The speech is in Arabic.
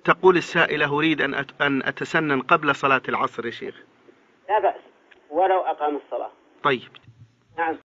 تقول السائلة أريد أن أتسنن قبل صلاة العصر يا شيخ. لا بأس ولو أقام الصلاة. طيب. نعم.